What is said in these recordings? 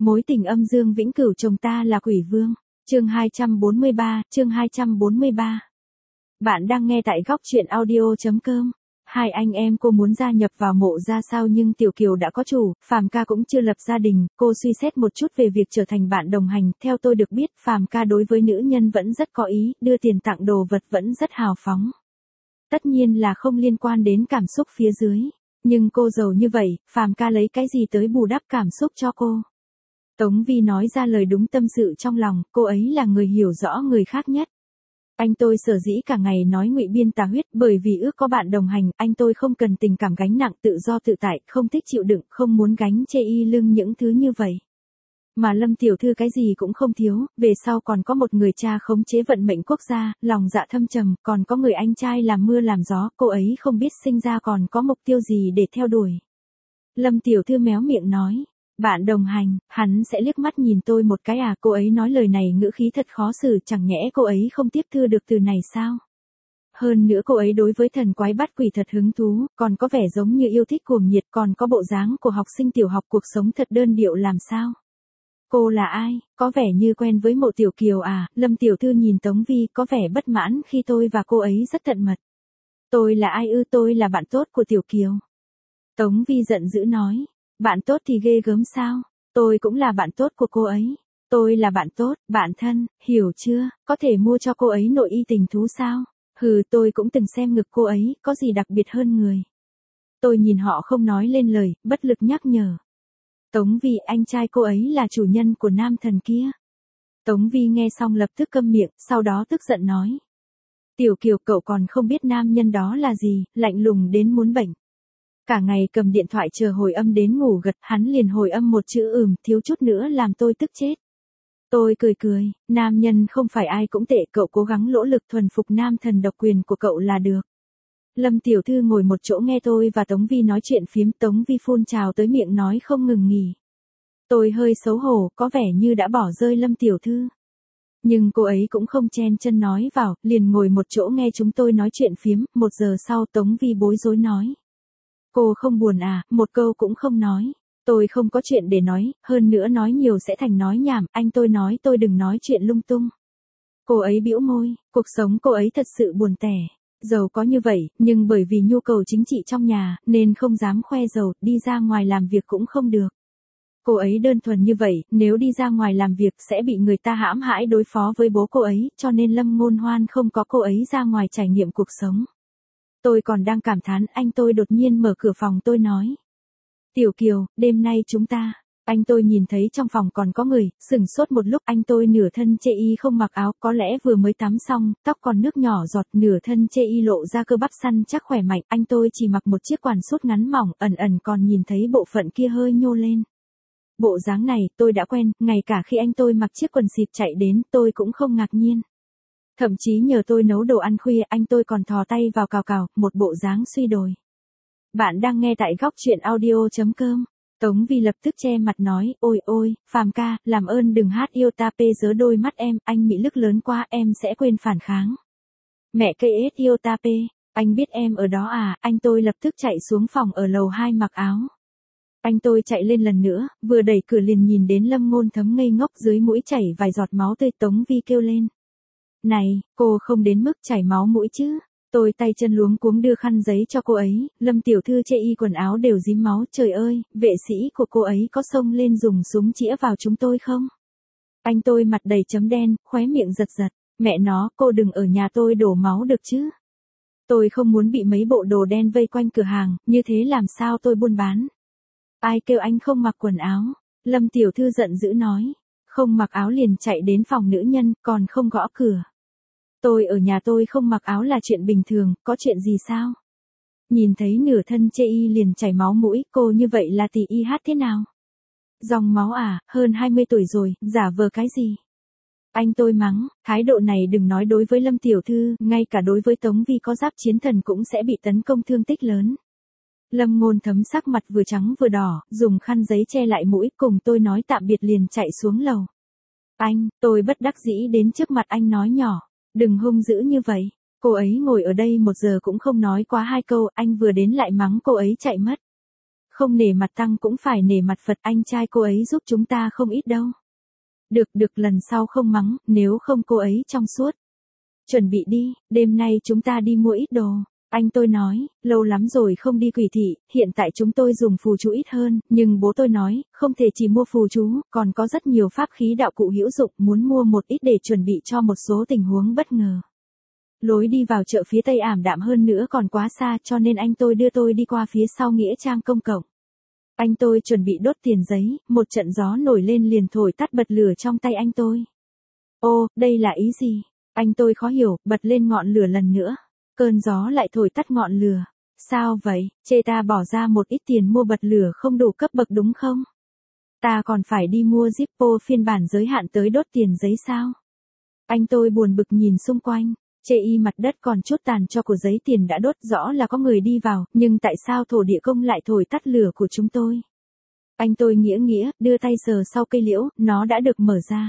Mối tình âm dương vĩnh cửu chồng ta là quỷ vương. Chương 243. Bạn đang nghe tại góc truyện audio.com. Hai anh em cô muốn gia nhập vào mộ ra sao nhưng Tiểu Kiều đã có chủ, Phàm ca cũng chưa lập gia đình, cô suy xét một chút về việc trở thành bạn đồng hành, theo tôi được biết, Phàm ca đối với nữ nhân vẫn rất có ý, đưa tiền tặng đồ vật vẫn rất hào phóng. Tất nhiên là không liên quan đến cảm xúc phía dưới, nhưng cô giàu như vậy, Phàm ca lấy cái gì tới bù đắp cảm xúc cho cô? Tống Vi nói ra lời đúng tâm sự trong lòng, cô ấy là người hiểu rõ người khác nhất. Anh tôi sở dĩ cả ngày nói ngụy biên tà huyết bởi vì ước có bạn đồng hành, anh tôi không cần tình cảm gánh nặng, tự do tự tại, không thích chịu đựng, không muốn gánh chê y lưng những thứ như vậy. Mà Lâm tiểu thư cái gì cũng không thiếu, về sau còn có một người cha khống chế vận mệnh quốc gia, lòng dạ thâm trầm, còn có người anh trai làm mưa làm gió, cô ấy không biết sinh ra còn có mục tiêu gì để theo đuổi. Lâm tiểu thư méo miệng nói. Bạn đồng hành, hắn sẽ liếc mắt nhìn tôi một cái à, cô ấy nói lời này ngữ khí thật khó xử, chẳng nhẽ cô ấy không tiếp thu được từ này sao? Hơn nữa cô ấy đối với thần quái bắt quỷ thật hứng thú, còn có vẻ giống như yêu thích cuồng nhiệt, còn có bộ dáng của học sinh tiểu học, cuộc sống thật đơn điệu làm sao? Cô là ai, có vẻ như quen với Mộ Tiểu Kiều à? Lâm tiểu thư nhìn Tống Vi có vẻ bất mãn khi tôi và cô ấy rất tận mật. Tôi là ai ư? Tôi là bạn tốt của Tiểu Kiều. Tống Vi giận dữ nói. Bạn tốt thì ghê gớm sao? Tôi cũng là bạn tốt của cô ấy. Tôi là bạn tốt, bạn thân, hiểu chưa? Có thể mua cho cô ấy nội y tình thú sao? Hừ, tôi cũng từng xem ngực cô ấy, có gì đặc biệt hơn người. Tôi nhìn họ không nói lên lời, bất lực nhắc nhở. Tống Vi, anh trai cô ấy là chủ nhân của nam thần kia. Tống Vi nghe xong lập tức câm miệng, sau đó tức giận nói. Tiểu Kiều, cậu còn không biết nam nhân đó là gì, lạnh lùng đến muốn bệnh. Cả ngày cầm điện thoại chờ hồi âm đến ngủ gật, hắn liền hồi âm một chữ thiếu chút nữa làm tôi tức chết. Tôi cười, nam nhân không phải ai cũng tệ, cậu cố gắng nỗ lực thuần phục nam thần độc quyền của cậu là được. Lâm tiểu thư ngồi một chỗ nghe tôi và Tống Vi nói chuyện phiếm, Tống Vi phun trào tới miệng nói không ngừng nghỉ. Tôi hơi xấu hổ, có vẻ như đã bỏ rơi Lâm tiểu thư. Nhưng cô ấy cũng không chen chân nói vào, liền ngồi một chỗ nghe chúng tôi nói chuyện phiếm, 1 giờ sau Tống Vi bối rối nói. Cô không buồn à, một câu cũng không nói. Tôi không có chuyện để nói, hơn nữa nói nhiều sẽ thành nói nhảm, anh tôi nói tôi đừng nói chuyện lung tung. Cô ấy bĩu môi, cuộc sống cô ấy thật sự buồn tẻ. Giàu có như vậy, nhưng bởi vì nhu cầu chính trị trong nhà, nên không dám khoe giàu, đi ra ngoài làm việc cũng không được. Cô ấy đơn thuần như vậy, nếu đi ra ngoài làm việc sẽ bị người ta hãm hãi đối phó với bố cô ấy, cho nên Lâm Ngôn Hoan không có cô ấy ra ngoài trải nghiệm cuộc sống. Tôi còn đang cảm thán, anh tôi đột nhiên mở cửa phòng tôi nói. Tiểu Kiều, đêm nay chúng ta. Anh tôi nhìn thấy trong phòng còn có người, sửng sốt một lúc, anh tôi nửa thân chê y không mặc áo, có lẽ vừa mới tắm xong, tóc còn nước nhỏ giọt, nửa thân chê y lộ ra cơ bắp săn chắc khỏe mạnh, anh tôi chỉ mặc một chiếc quần sút ngắn mỏng, ẩn ẩn còn nhìn thấy bộ phận kia hơi nhô lên. Bộ dáng này, tôi đã quen, ngay cả khi anh tôi mặc chiếc quần xịp chạy đến, tôi cũng không ngạc nhiên. Thậm chí nhờ tôi nấu đồ ăn khuya, anh tôi còn thò tay vào cào, một bộ dáng suy đồi. Bạn đang nghe tại góc truyện audio.com. Tống Vi lập tức che mặt nói, ôi, Phàm ca, làm ơn đừng hát yêu ta pê dớ đôi mắt em, anh mị lực lớn quá, em sẽ quên phản kháng. Mẹ cây ết yêu ta pê, anh biết em ở đó à, anh tôi lập tức chạy xuống phòng ở lầu 2 mặc áo. Anh tôi chạy lên lần nữa, vừa đẩy cửa liền nhìn đến Lâm Ngôn Thấm ngây ngốc dưới mũi chảy vài giọt máu tươi. Tống Vi kêu lên. Này, cô không đến mức chảy máu mũi chứ. Tôi tay chân luống cuống đưa khăn giấy cho cô ấy, Lâm tiểu thư chê y quần áo đều dính máu, trời ơi, vệ sĩ của cô ấy có xông lên dùng súng chĩa vào chúng tôi không? Anh tôi mặt đầy chấm đen, khóe miệng giật, mẹ nó, cô đừng ở nhà tôi đổ máu được chứ. Tôi không muốn bị mấy bộ đồ đen vây quanh cửa hàng, như thế làm sao tôi buôn bán. Ai kêu anh không mặc quần áo? Lâm tiểu thư giận dữ nói, không mặc áo liền chạy đến phòng nữ nhân, còn không gõ cửa. Tôi ở nhà tôi không mặc áo là chuyện bình thường, có chuyện gì sao? Nhìn thấy nửa thân chê y liền chảy máu mũi, cô như vậy là tỷ y hát thế nào? Dòng máu à, hơn 20 tuổi rồi, giả vờ cái gì? Anh tôi mắng, thái độ này đừng nói đối với Lâm tiểu thư, ngay cả đối với Tống Vi có giáp chiến thần cũng sẽ bị tấn công thương tích lớn. Lâm Ngôn Thấm sắc mặt vừa trắng vừa đỏ, dùng khăn giấy che lại mũi, cùng tôi nói tạm biệt liền chạy xuống lầu. Anh, tôi bất đắc dĩ đến trước mặt anh nói nhỏ. Đừng hung dữ như vậy, cô ấy ngồi ở đây 1 giờ cũng không nói quá 2 câu, anh vừa đến lại mắng cô ấy chạy mất. Không nể mặt tăng cũng phải nể mặt Phật, anh trai cô ấy giúp chúng ta không ít đâu. Được lần sau không mắng, nếu không cô ấy trong suốt. Chuẩn bị đi, đêm nay chúng ta đi mua ít đồ. Anh tôi nói, lâu lắm rồi không đi Quỷ thị, hiện tại chúng tôi dùng phù chú ít hơn, nhưng bố tôi nói, không thể chỉ mua phù chú, còn có rất nhiều pháp khí đạo cụ hữu dụng, muốn mua một ít để chuẩn bị cho một số tình huống bất ngờ. Lối đi vào chợ phía tây ảm đạm hơn nữa còn quá xa, cho nên anh tôi đưa tôi đi qua phía sau nghĩa trang công cộng. Anh tôi chuẩn bị đốt tiền giấy, một trận gió nổi lên liền thổi tắt bật lửa trong tay anh tôi. Ô, đây là ý gì? Anh tôi khó hiểu, bật lên ngọn lửa lần nữa. Cơn gió lại thổi tắt ngọn lửa. Sao vậy, chê ta bỏ ra một ít tiền mua bật lửa không đủ cấp bậc đúng không? Ta còn phải đi mua Zippo phiên bản giới hạn tới đốt tiền giấy sao? Anh tôi buồn bực nhìn xung quanh. Chê y mặt đất còn chút tàn cho của giấy tiền đã đốt, rõ là có người đi vào, nhưng tại sao thổ địa công lại thổi tắt lửa của chúng tôi? Anh tôi nghĩa, đưa tay sờ sau cây liễu, nó đã được mở ra.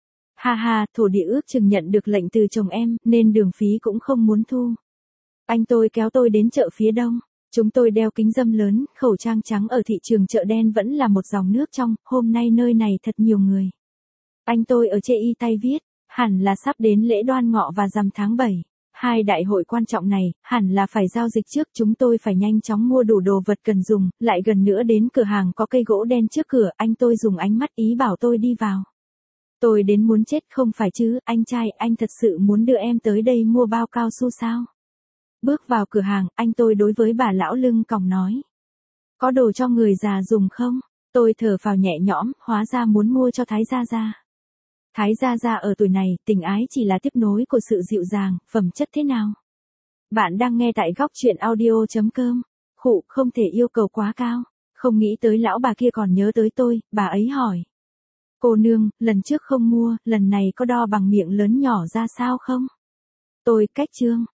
Ha ha, thổ địa ước chừng nhận được lệnh từ chồng em, nên đường phí cũng không muốn thu. Anh tôi kéo tôi đến chợ phía đông. Chúng tôi đeo kính râm lớn, khẩu trang trắng, ở thị trường chợ đen vẫn là một dòng nước trong, hôm nay nơi này thật nhiều người. Anh tôi ở chê y tay viết, hẳn là sắp đến lễ Đoan Ngọ và rằm tháng 7. Hai đại hội quan trọng này, hẳn là phải giao dịch trước, chúng tôi phải nhanh chóng mua đủ đồ vật cần dùng, lại gần nữa đến cửa hàng có cây gỗ đen trước cửa, anh tôi dùng ánh mắt ý bảo tôi đi vào. Tôi đến muốn chết không phải chứ, anh trai, anh thật sự muốn đưa em tới đây mua bao cao su sao? Bước vào cửa hàng, anh tôi đối với bà lão lưng còng nói. Có đồ cho người già dùng không? Tôi thở phào nhẹ nhõm, hóa ra muốn mua cho Thái Gia Gia. Thái Gia Gia ở tuổi này, tình ái chỉ là tiếp nối của sự dịu dàng, phẩm chất thế nào? Bạn đang nghe tại góc chuyện audio.com. Khụ, không thể yêu cầu quá cao. Không nghĩ tới lão bà kia còn nhớ tới tôi, bà ấy hỏi. Cô nương, lần trước không mua, lần này có đo bằng miệng lớn nhỏ ra sao không? Tôi cách chương.